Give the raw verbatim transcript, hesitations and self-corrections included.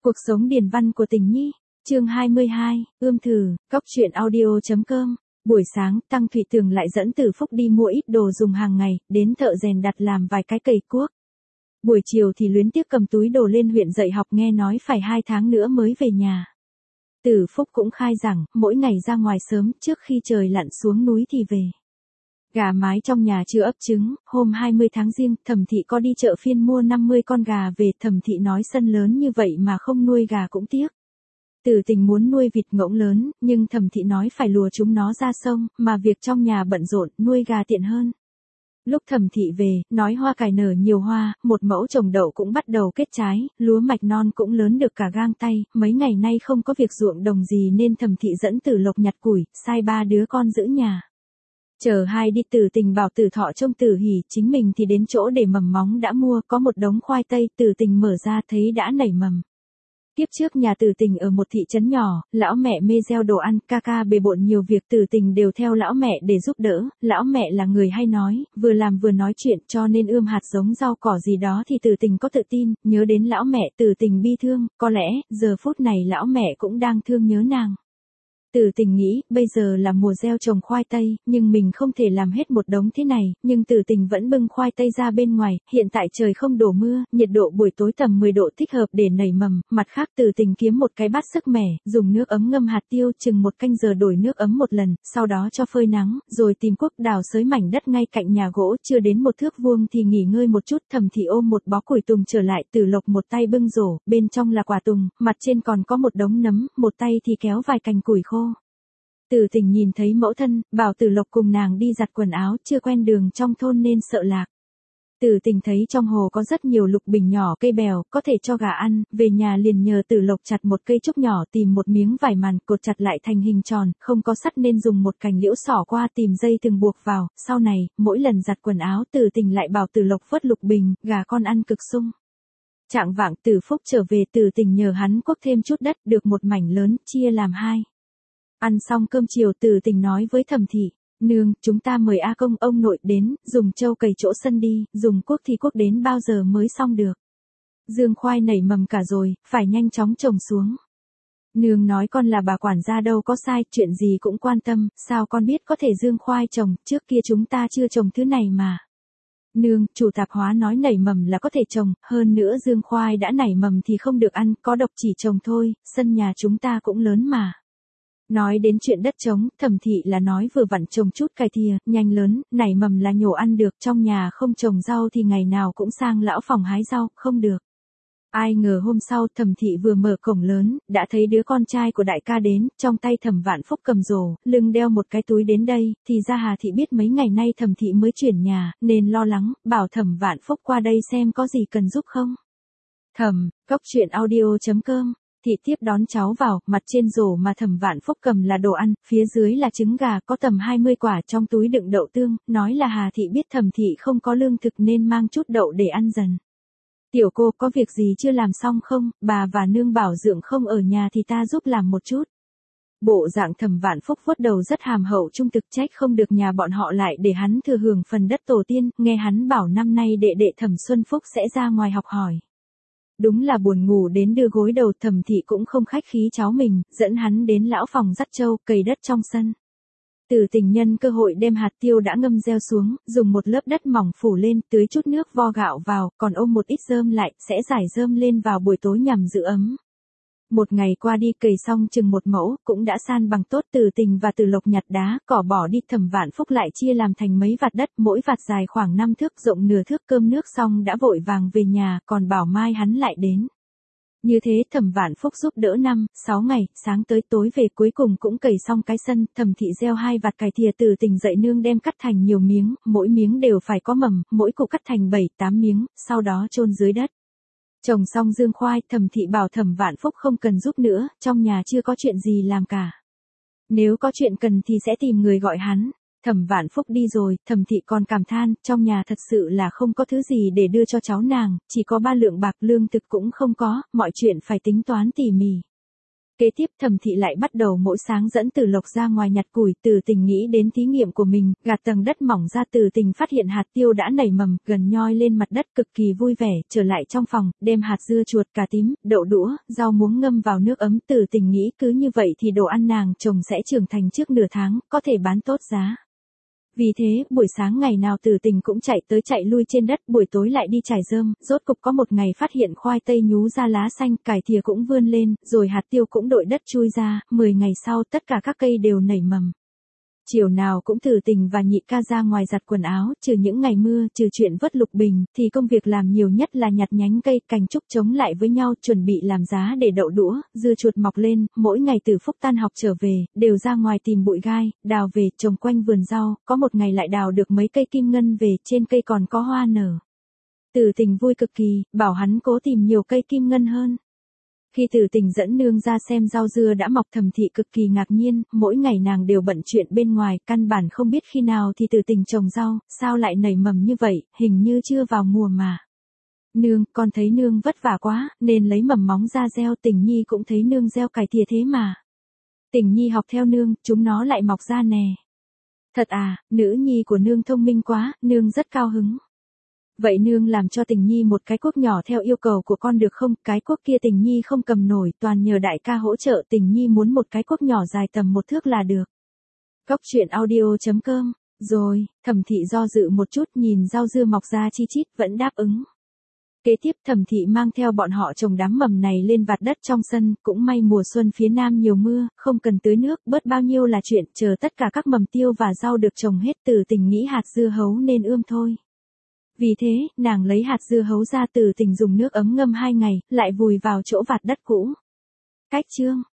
Cuộc sống điền văn của Tình Nhi, chương hai mươi hai, ươm thử, cóc truyện audio.com. Buổi sáng, Tăng Thụy Tường lại dẫn Từ Phúc đi mua ít đồ dùng hàng ngày, đến thợ rèn đặt làm vài cái cầy cuốc. Buổi chiều thì luyến tiếc cầm túi đồ lên huyện dạy học, nghe nói phải hai tháng nữa mới về nhà. Từ Phúc cũng khai rằng, mỗi ngày ra ngoài sớm, trước khi trời lặn xuống núi thì về. Gà mái trong nhà chưa ấp trứng, hôm hai mươi tháng Giêng, Thẩm Thị có đi chợ phiên mua năm mươi con gà về. Thẩm Thị nói sân lớn như vậy mà không nuôi gà cũng tiếc. Từ Tình muốn nuôi vịt ngỗng lớn, nhưng Thẩm Thị nói phải lùa chúng nó ra sông, mà việc trong nhà bận rộn, nuôi gà tiện hơn. Lúc Thẩm Thị về, nói hoa cải nở nhiều hoa, một mẫu trồng đậu cũng bắt đầu kết trái, lúa mạch non cũng lớn được cả gang tay. Mấy ngày nay không có việc ruộng đồng gì nên Thẩm Thị dẫn Từ Lộc nhặt củi, sai ba đứa con giữ nhà. Chờ hai đi, Từ Tình bảo Từ Thọ trông Từ Hỉ, chính mình thì đến chỗ để mầm móng đã mua, có một đống khoai tây. Từ Tình mở ra thấy đã nảy mầm. Tiếp trước nhà Từ Tình ở một thị trấn nhỏ, lão mẹ mê gieo đồ ăn, ca ca bề bộn nhiều việc, Từ Tình đều theo lão mẹ để giúp đỡ. Lão mẹ là người hay nói, vừa làm vừa nói chuyện, cho nên ươm hạt giống rau cỏ gì đó thì Từ Tình có tự tin. Nhớ đến lão mẹ, Từ Tình bi thương, có lẽ giờ phút này lão mẹ cũng đang thương nhớ nàng. Từ Tình nghĩ, bây giờ là mùa gieo trồng khoai tây, nhưng mình không thể làm hết một đống thế này, nhưng Từ Tình vẫn bưng khoai tây ra bên ngoài. Hiện tại trời không đổ mưa, nhiệt độ buổi tối tầm mười độ, thích hợp để nảy mầm. Mặt khác, Từ Tình kiếm một cái bát sức mẻ, dùng nước ấm ngâm hạt tiêu, chừng một canh giờ đổi nước ấm một lần, sau đó cho phơi nắng, rồi tìm cuốc đào xới mảnh đất ngay cạnh nhà gỗ, chưa đến một thước vuông thì nghỉ ngơi một chút. Thẩm Thị ôm một bó củi tùng trở lại, Từ Lộc một tay bưng rổ, bên trong là quả tùng, mặt trên còn có một đống nấm, một tay thì kéo vài cành củi khô. Từ Tình nhìn thấy mẫu thân, bảo Từ Lộc cùng nàng đi giặt quần áo, chưa quen đường trong thôn nên sợ lạc. Từ Tình thấy trong hồ có rất nhiều lục bình nhỏ, cây bèo, có thể cho gà ăn, về nhà liền nhờ Từ Lộc chặt một cây trúc nhỏ, tìm một miếng vải màn, cột chặt lại thành hình tròn, không có sắt nên dùng một cành liễu xỏ qua, tìm dây thừng buộc vào. Sau này, mỗi lần giặt quần áo, Từ Tình lại bảo Từ Lộc vớt lục bình, gà con ăn cực sung. Trạng vạng, Từ Phúc trở về, Từ Tình nhờ hắn cuốc thêm chút đất, được một mảnh lớn, chia làm hai. Ăn xong cơm chiều, Từ Tình nói với Thẩm Thị, nương, chúng ta mời A Công ông nội đến, dùng trâu cày chỗ sân đi, dùng cuốc thì cuốc đến bao giờ mới xong được. Dương khoai nảy mầm cả rồi, phải nhanh chóng trồng xuống. Nương nói con là bà quản gia đâu có sai, chuyện gì cũng quan tâm, sao con biết có thể dương khoai trồng, trước kia chúng ta chưa trồng thứ này mà. Nương, chủ tạp hóa nói nảy mầm là có thể trồng, hơn nữa dương khoai đã nảy mầm thì không được ăn, có độc, chỉ trồng thôi, sân nhà chúng ta cũng lớn mà. Nói đến chuyện đất trống, Thẩm Thị là nói vừa vặn trồng chút cải thìa, nhanh lớn, nảy mầm là nhổ ăn được, trong nhà không trồng rau thì ngày nào cũng sang lão phòng hái rau, không được. Ai ngờ hôm sau, Thẩm Thị vừa mở cổng lớn, đã thấy đứa con trai của đại ca đến, trong tay Thẩm Vạn Phúc cầm rổ, lưng đeo một cái túi đến đây, thì ra Hà Thị biết mấy ngày nay Thẩm Thị mới chuyển nhà, nên lo lắng, bảo Thẩm Vạn Phúc qua đây xem có gì cần giúp không. Thẩm, cóc truyện audio.com. Thị tiếp đón cháu vào, mặt trên rổ mà Thẩm Vạn Phúc cầm là đồ ăn, phía dưới là trứng gà, có tầm hai mươi quả, trong túi đựng đậu tương, nói là Hà Thị biết Thẩm Thị không có lương thực nên mang chút đậu để ăn dần. Tiểu cô, có việc gì chưa làm xong không, bà và nương bảo dưỡng không ở nhà thì ta giúp làm một chút. Bộ dạng Thẩm Vạn Phúc vuốt đầu rất hàm hậu trung thực, trách không được nhà bọn họ lại để hắn thừa hưởng phần đất tổ tiên, nghe hắn bảo năm nay đệ đệ Thẩm Xuân Phúc sẽ ra ngoài học hỏi. Đúng là buồn ngủ đến đưa gối đầu. Thẩm Thị cũng không khách khí cháu mình, dẫn hắn đến lão phòng dắt trâu, cày đất trong sân. Từ Tình nhân cơ hội đem hạt tiêu đã ngâm gieo xuống, dùng một lớp đất mỏng phủ lên, tưới chút nước vo gạo vào, còn ôm một ít rơm lại, sẽ rải rơm lên vào buổi tối nhằm giữ ấm. Một ngày qua đi, cày xong chừng một mẫu, cũng đã san bằng tốt. Từ Tình và Từ Lộc nhặt đá, cỏ bỏ đi, Thẩm Vạn Phúc lại chia làm thành mấy vạt đất, mỗi vạt dài khoảng năm thước, rộng nửa thước. Cơm nước xong đã vội vàng về nhà, còn bảo mai hắn lại đến. Như thế Thẩm Vạn Phúc giúp đỡ năm, sáu ngày, sáng tới tối về, cuối cùng cũng cày xong cái sân. Thẩm Thị gieo hai vạt cải thìa, Từ Tình dạy nương đem cắt thành nhiều miếng, mỗi miếng đều phải có mầm, mỗi củ cắt thành bảy, tám miếng, sau đó chôn dưới đất. Trồng xong dương khoai, Thẩm Thị bảo Thẩm Vạn Phúc không cần giúp nữa, trong nhà chưa có chuyện gì làm cả. Nếu có chuyện cần thì sẽ tìm người gọi hắn. Thẩm Vạn Phúc đi rồi, Thẩm Thị còn cảm than, trong nhà thật sự là không có thứ gì để đưa cho cháu nàng, chỉ có ba lượng bạc, lương thực cũng không có, mọi chuyện phải tính toán tỉ mỉ. Kế tiếp Thẩm Thị lại bắt đầu mỗi sáng dẫn Từ Lộc ra ngoài nhặt củi. Từ Tình nghĩ đến thí nghiệm của mình, gạt tầng đất mỏng ra. Từ Tình phát hiện hạt tiêu đã nảy mầm, gần nhoi lên mặt đất, cực kỳ vui vẻ. Trở lại trong phòng, đem hạt dưa chuột, cà tím, đậu đũa, rau muống ngâm vào nước ấm. Từ Tình nghĩ cứ như vậy thì đồ ăn nàng trồng sẽ trưởng thành trước nửa tháng, có thể bán tốt giá. Vì thế, buổi sáng ngày nào Từ Tình cũng chạy tới chạy lui trên đất, buổi tối lại đi trải rơm. Rốt cục có một ngày phát hiện khoai tây nhú ra lá xanh, cải thìa cũng vươn lên, rồi hạt tiêu cũng đội đất chui ra. Mười ngày sau tất cả các cây đều nảy mầm. Chiều nào cũng Từ Tình và nhị ca ra ngoài giặt quần áo. Trừ những ngày mưa, trừ chuyện vớt lục bình, thì công việc làm nhiều nhất là nhặt nhánh cây, cành trúc chống lại với nhau, chuẩn bị làm giá để đậu đũa. Dưa chuột mọc lên, mỗi ngày Từ Phúc tan học trở về, đều ra ngoài tìm bụi gai, đào về, trồng quanh vườn rau. Có một ngày lại đào được mấy cây kim ngân về, trên cây còn có hoa nở. Từ Tình vui cực kỳ, bảo hắn cố tìm nhiều cây kim ngân hơn. Khi Từ Tình dẫn nương ra xem rau dưa đã mọc, Thẩm Thị cực kỳ ngạc nhiên. Mỗi ngày nàng đều bận chuyện bên ngoài, căn bản không biết khi nào thì Từ Tình trồng rau, sao lại nảy mầm như vậy, hình như chưa vào mùa mà. Nương, con thấy nương vất vả quá, nên lấy mầm móng ra gieo. Tình Nhi cũng thấy nương gieo cải thìa thế mà. Tình Nhi học theo nương, chúng nó lại mọc ra nè. Thật à, nữ nhi của nương thông minh quá, nương rất cao hứng. Vậy nương làm cho Tình Nhi một cái cuốc nhỏ theo yêu cầu của con được không? Cái cuốc kia Tình Nhi không cầm nổi, toàn nhờ đại ca hỗ trợ. Tình Nhi muốn một cái cuốc nhỏ dài tầm một thước là được. Cóc truyện audio chấm com. Rồi, Thẩm Thị do dự một chút, nhìn rau dưa mọc ra chi chít, vẫn đáp ứng. Kế tiếp Thẩm Thị mang theo bọn họ trồng đám mầm này lên vạt đất trong sân. Cũng may mùa xuân phía Nam nhiều mưa, không cần tưới nước, bớt bao nhiêu là chuyện. Chờ tất cả các mầm tiêu và rau được trồng hết, Từ Tình nghĩ hạt dưa hấu nên ươm thôi. Vì thế, nàng lấy hạt dưa hấu ra. Từ Tình dùng nước ấm ngâm hai ngày, lại vùi vào chỗ vạt đất cũ. Cách chương